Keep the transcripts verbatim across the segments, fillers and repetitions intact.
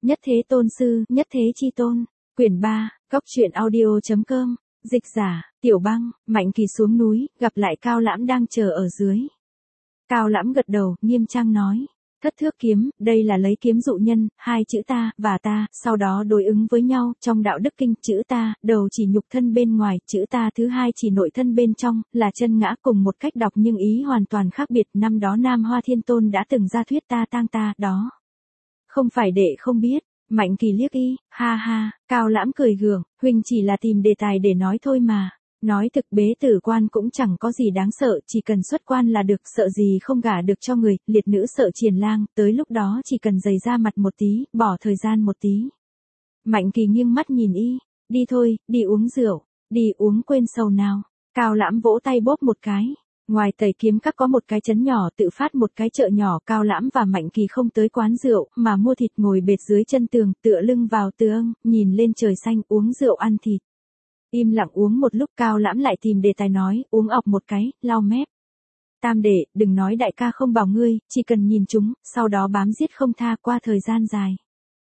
Nhất thế tôn sư, nhất thế chi tôn. Quyển ba, Cốc truyện audio.com. Dịch giả, Tiểu Băng. Mạnh Kỳ xuống núi, gặp lại Cao Lãm đang chờ ở dưới. Cao Lãm gật đầu, nghiêm trang nói. Thất thước kiếm, đây là lấy kiếm dụ nhân, hai chữ ta, và ta, sau đó đối ứng với nhau, trong đạo đức kinh, chữ ta, đầu chỉ nhục thân bên ngoài, chữ ta thứ hai chỉ nội thân bên trong, là chân ngã cùng một cách đọc nhưng ý hoàn toàn khác biệt. Năm đó Nam Hoa Thiên Tôn đã từng ra thuyết ta tang ta, đó. Không phải đệ không biết. Mạnh Kỳ liếc y, ha ha, Cao Lãm cười gượng, huynh chỉ là tìm đề tài để nói thôi mà. Nói thực bế tử quan cũng chẳng có gì đáng sợ, chỉ cần xuất quan là được, sợ gì không gả được cho người, liệt nữ sợ triền lang, tới lúc đó chỉ cần dày ra mặt một tí, bỏ thời gian một tí. Mạnh Kỳ nghiêng mắt nhìn y, đi thôi, đi uống rượu, đi uống quên sầu nào. Cao Lãm vỗ tay bóp một cái. Ngoài Tây Kiếm Các có một cái trấn nhỏ tự phát một cái chợ nhỏ. Cao Lãm và Mạnh Kỳ không tới quán rượu, mà mua thịt ngồi bệt dưới chân tường, tựa lưng vào tường, nhìn lên trời xanh, uống rượu ăn thịt. Im lặng uống một lúc, Cao Lãm lại tìm đề tài nói, uống ọc một cái, lau mép. Tam đệ, đừng nói đại ca không bảo ngươi, chỉ cần nhìn chúng, sau đó bám giết không tha qua thời gian dài.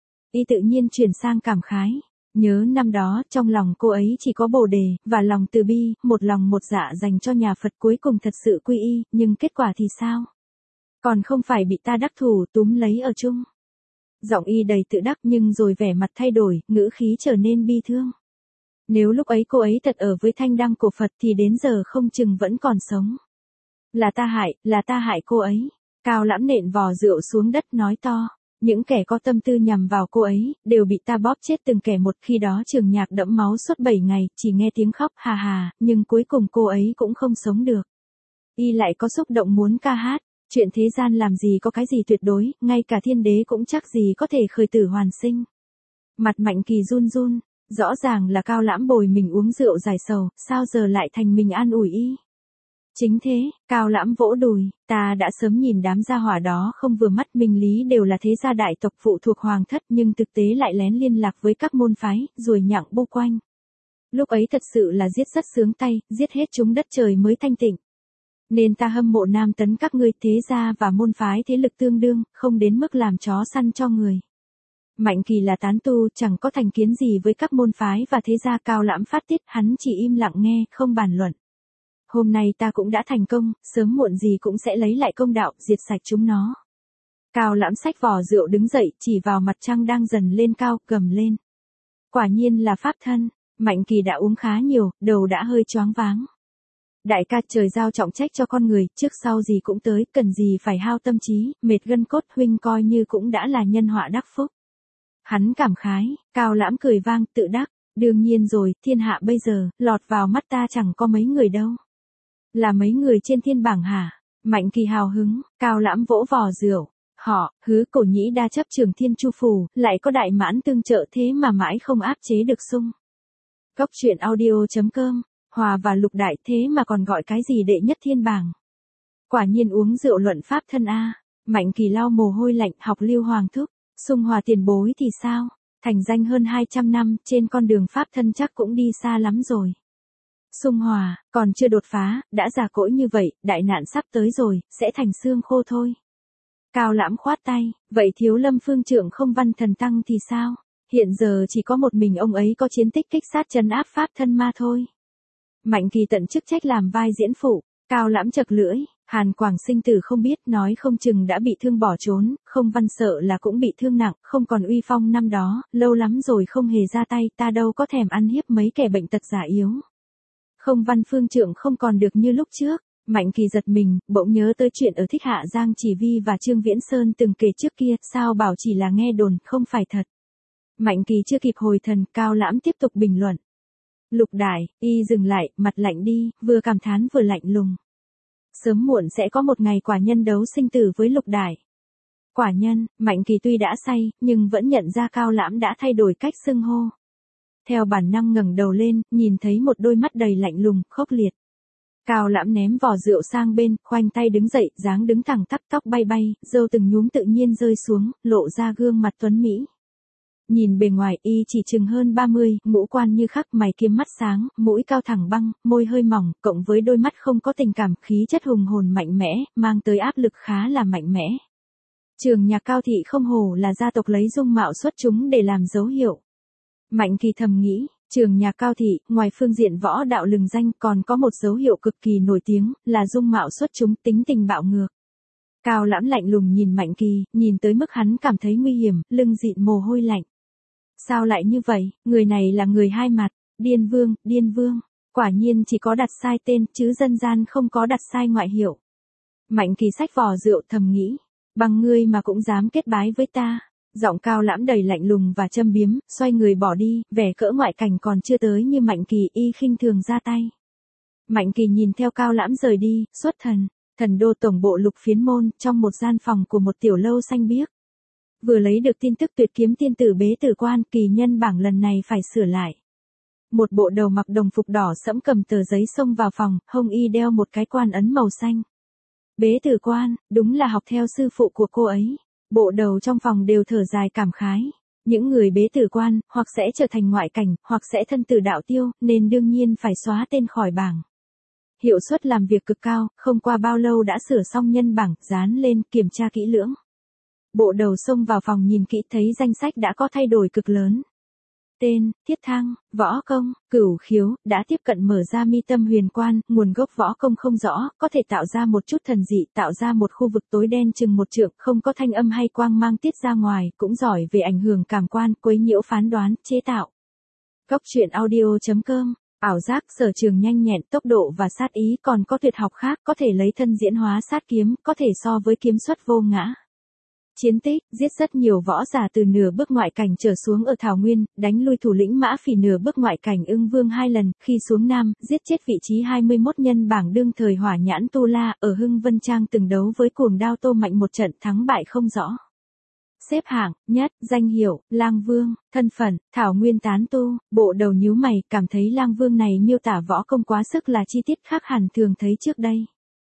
Y tự nhiên chuyển sang cảm khái. Nhớ năm đó, trong lòng cô ấy chỉ có Bồ Đề, và lòng từ bi, một lòng một dạ dành cho nhà Phật, cuối cùng thật sự quy y, nhưng kết quả thì sao? Còn không phải bị ta đắc thủ túm lấy ở chung. Giọng y đầy tự đắc nhưng rồi vẻ mặt thay đổi, ngữ khí trở nên bi thương. Nếu lúc ấy cô ấy thật ở với thanh đăng của Phật thì đến giờ không chừng vẫn còn sống. Là ta hại, là ta hại cô ấy. Cao Lãm nện vò rượu xuống đất nói to. Những kẻ có tâm tư nhằm vào cô ấy, đều bị ta bóp chết từng kẻ một. Khi đó Trường Nhạc đẫm máu suốt bảy ngày, chỉ nghe tiếng khóc hà hà, nhưng cuối cùng cô ấy cũng không sống được. Y lại có xúc động muốn ca hát, chuyện thế gian làm gì có cái gì tuyệt đối, ngay cả thiên đế cũng chắc gì có thể khởi tử hoàn sinh. Mặt Mạnh Kỳ run run, rõ ràng là Cao Lãm bồi mình uống rượu giải sầu, sao giờ lại thành mình an ủi y. Chính thế, Cao Lãm vỗ đùi, ta đã sớm nhìn đám gia hỏa đó không vừa mắt. Minh lý đều là thế gia đại tộc phụ thuộc hoàng thất, nhưng thực tế lại lén liên lạc với các môn phái, rồi nhặng bu quanh. Lúc ấy thật sự là giết rất sướng tay, giết hết chúng đất trời mới thanh tịnh. Nên ta hâm mộ Nam Tấn các ngươi, thế gia và môn phái thế lực tương đương, không đến mức làm chó săn cho người. Mạnh Kỳ là tán tu, chẳng có thành kiến gì với các môn phái và thế gia. Cao Lãm phát tiết, hắn chỉ im lặng nghe, không bàn luận. Hôm nay ta cũng đã thành công, sớm muộn gì cũng sẽ lấy lại công đạo, diệt sạch chúng nó. Cao Lãm xách vò rượu đứng dậy, chỉ vào mặt trăng đang dần lên cao, gầm lên. Quả nhiên là pháp thân. Mạnh Kỳ đã uống khá nhiều, đầu đã hơi choáng váng. Đại ca, trời giao trọng trách cho con người, trước sau gì cũng tới, cần gì phải hao tâm trí, mệt gân cốt, huynh coi như cũng đã là nhân họa đắc phúc. Hắn cảm khái. Cao Lãm cười vang, tự đắc. Đương nhiên rồi, thiên hạ bây giờ, lọt vào mắt ta chẳng có mấy người đâu. Là mấy người trên thiên bảng hả? Mạnh Kỳ hào hứng. Cao Lãm vỗ vò rượu. Họ, Hứa Cổ Nhĩ đa chấp Trường Thiên Chu Phù, lại có Đại Mãn tương trợ, thế mà mãi không áp chế được Sung. Cốc truyện audio.com. Hòa và Lục Đại, thế mà còn gọi cái gì đệ nhất thiên bảng. Quả nhiên uống rượu luận pháp thân a. Mạnh Kỳ lau mồ hôi lạnh, học Lưu Hoàng Thúc. Sung Hòa tiền bối thì sao? Thành danh hơn hai trăm năm, trên con đường pháp thân chắc cũng đi xa lắm rồi. Sung Hòa, còn chưa đột phá, đã già cỗi như vậy, đại nạn sắp tới rồi, sẽ thành xương khô thôi. Cao Lãm khoát tay, vậy Thiếu Lâm Phương Trượng Không Văn Thần Tăng thì sao? Hiện giờ chỉ có một mình ông ấy có chiến tích kích sát trấn áp pháp thân ma thôi. Mạnh Kỳ tận chức trách làm vai diễn phụ. Cao Lãm chật lưỡi, Hàn Quảng sinh tử không biết, nói không chừng đã bị thương bỏ trốn, Không Văn sợ là cũng bị thương nặng, không còn uy phong năm đó, lâu lắm rồi không hề ra tay, ta đâu có thèm ăn hiếp mấy kẻ bệnh tật già yếu. Không Văn Phương Trượng không còn được như lúc trước. Mạnh Kỳ giật mình, bỗng nhớ tới chuyện ở Thích Hạ Giang Chỉ Vi và Trương Viễn Sơn từng kể trước kia, sao bảo chỉ là nghe đồn, không phải thật. Mạnh Kỳ chưa kịp hồi thần, Cao Lãm tiếp tục bình luận. Lục Đại, y dừng lại, mặt lạnh đi, vừa cảm thán vừa lạnh lùng. Sớm muộn sẽ có một ngày quả nhân đấu sinh tử với Lục Đại. Quả nhân, Mạnh Kỳ tuy đã say, nhưng vẫn nhận ra Cao Lãm đã thay đổi cách xưng hô. Theo bản năng ngẩng đầu lên, nhìn thấy một đôi mắt đầy lạnh lùng, khốc liệt. Cao Lãm ném vò rượu sang bên, khoanh tay đứng dậy, dáng đứng thẳng tắp, tóc bay bay, râu từng nhúm tự nhiên rơi xuống, lộ ra gương mặt tuấn mỹ. Nhìn bề ngoài y chỉ chừng hơn ba mươi, ngũ quan như khắc, mày kiếm mắt sáng, mũi cao thẳng băng, môi hơi mỏng, cộng với đôi mắt không có tình cảm, khí chất hùng hồn mạnh mẽ, mang tới áp lực khá là mạnh mẽ. Trường nhạc Cao thị không hổ là gia tộc lấy dung mạo xuất chúng để làm dấu hiệu. Mạnh Kỳ thầm nghĩ, trường nhạc Cao thị, ngoài phương diện võ đạo lừng danh còn có một dấu hiệu cực kỳ nổi tiếng, là dung mạo xuất chúng, tính tình bạo ngược. Cao Lãm lạnh lùng nhìn Mạnh Kỳ, nhìn tới mức hắn cảm thấy nguy hiểm, lưng dịn mồ hôi lạnh. Sao lại như vậy, người này là người hai mặt, Điên Vương, Điên Vương, quả nhiên chỉ có đặt sai tên, chứ dân gian không có đặt sai ngoại hiệu. Mạnh Kỳ xách vò rượu thầm nghĩ, bằng ngươi mà cũng dám kết bái với ta. Giọng Cao Lãm đầy lạnh lùng và châm biếm, xoay người bỏ đi, vẻ cỡ ngoại cảnh còn chưa tới như Mạnh Kỳ y khinh thường ra tay. Mạnh Kỳ nhìn theo Cao Lãm rời đi, xuất thần, thần đô tổng bộ Lục Phiến Môn, trong một gian phòng của một tiểu lâu xanh biếc. Vừa lấy được tin tức tuyệt kiếm tiên tử bế tử quan, kỳ nhân bảng lần này phải sửa lại. Một bộ đầu mặc đồng phục đỏ sẫm cầm tờ giấy xông vào phòng, hông y đeo một cái quan ấn màu xanh. Bế tử quan, đúng là học theo sư phụ của cô ấy. Bộ đầu trong phòng đều thở dài cảm khái. Những người bế tử quan, hoặc sẽ trở thành ngoại cảnh, hoặc sẽ thân tử đạo tiêu, nên đương nhiên phải xóa tên khỏi bảng. Hiệu suất làm việc cực cao, không qua bao lâu đã sửa xong nhân bảng, dán lên, kiểm tra kỹ lưỡng. Bộ đầu xông vào phòng nhìn kỹ thấy danh sách đã có thay đổi cực lớn. Tên, thiết thăng, võ công, cửu khiếu, đã tiếp cận mở ra mi tâm huyền quan, nguồn gốc võ công không rõ, có thể tạo ra một chút thần dị, tạo ra một khu vực tối đen chừng một trượng, không có thanh âm hay quang mang tiết ra ngoài, cũng giỏi về ảnh hưởng cảm quan, quấy nhiễu phán đoán, chế tạo. Góc truyện audio chấm com, ảo giác, sở trường nhanh nhẹn, tốc độ và sát ý, còn có tuyệt học khác, có thể lấy thân diễn hóa sát kiếm, có thể so với kiếm xuất vô ngã. Chiến tích, giết rất nhiều võ giả từ nửa bước ngoại cảnh trở xuống ở Thảo Nguyên, đánh lui thủ lĩnh Mã Phỉ nửa bước ngoại cảnh Ưng Vương hai lần, khi xuống Nam, giết chết vị trí hai mươi mốt nhân bảng đương thời Hỏa Nhãn Tu La, ở Hưng Vân Trang từng đấu với Cuồng Đao Tô Mạnh một trận, thắng bại không rõ. Xếp hạng, nhất, danh hiệu, Lang Vương, thân phận, Thảo Nguyên tán tu, bộ đầu nhíu mày, cảm thấy Lang Vương này miêu tả võ công quá sức là chi tiết khác hẳn thường thấy trước đây.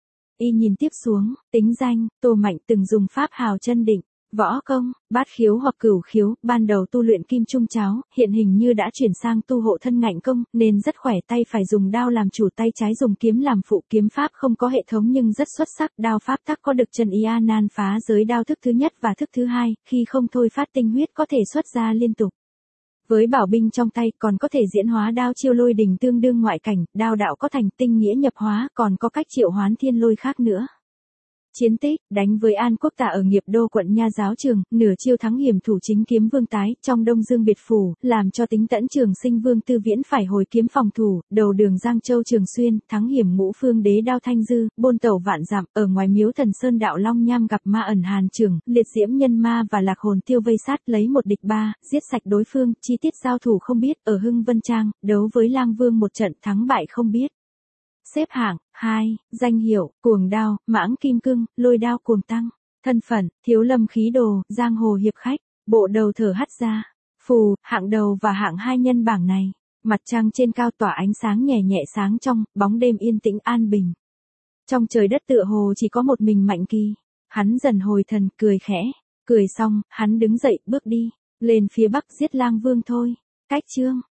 Y nhìn tiếp xuống, tính danh, Tô Mạnh từng dùng pháp hào chân định, võ công, bát khiếu hoặc cửu khiếu, ban đầu tu luyện kim trung cháo, hiện hình như đã chuyển sang tu hộ thân ngạnh công, nên rất khỏe tay phải dùng đao làm chủ, tay trái dùng kiếm làm phụ, kiếm pháp không có hệ thống nhưng rất xuất sắc, đao pháp tắc có được chân ý a nan phá giới đao thức thứ nhất và thức thứ hai, khi không thôi phát tinh huyết có thể xuất ra liên tục. Với bảo binh trong tay còn có thể diễn hóa đao chiêu lôi đình tương đương ngoại cảnh, đao đạo có thành tinh nghĩa nhập hóa, còn có cách triệu hoán thiên lôi khác nữa. Chiến tích, đánh với An Quốc Tà ở Nghiệp Đô quận Nha Giáo Trường, nửa chiêu thắng hiểm thủ chính kiếm Vương Tái, trong Đông Dương biệt phủ, làm cho tính tẫn Trường Sinh Vương Tư Viễn phải hồi kiếm phòng thủ, đầu đường Giang Châu Trường Xuyên, thắng hiểm Ngũ Phương Đế đao Thanh Dư, bôn tẩu vạn dặm, ở ngoài miếu Thần Sơn đạo Long Nham gặp Ma ẩn Hàn Trường, liệt diễm nhân ma và lạc hồn tiêu vây sát, lấy một địch ba, giết sạch đối phương, chi tiết giao thủ không biết, ở Hưng Vân Trang, đấu với Lang Vương một trận, thắng bại không biết. Xếp hạng, hai, danh hiệu, Cuồng Đao, Mãng Kim Cương, Lôi Đao Cuồng Tăng, thân phận, Thiếu Lâm khí đồ, giang hồ hiệp khách, bộ đầu thở hắt ra, phù, hạng đầu và hạng hai nhân bảng này, mặt trăng trên cao tỏa ánh sáng nhẹ nhẹ sáng trong, bóng đêm yên tĩnh an bình. Trong trời đất tựa hồ chỉ có một mình Mạnh Kỳ, hắn dần hồi thần, cười khẽ, cười xong, hắn đứng dậy, bước đi, lên phía bắc giết Lang Vương thôi, cách chương.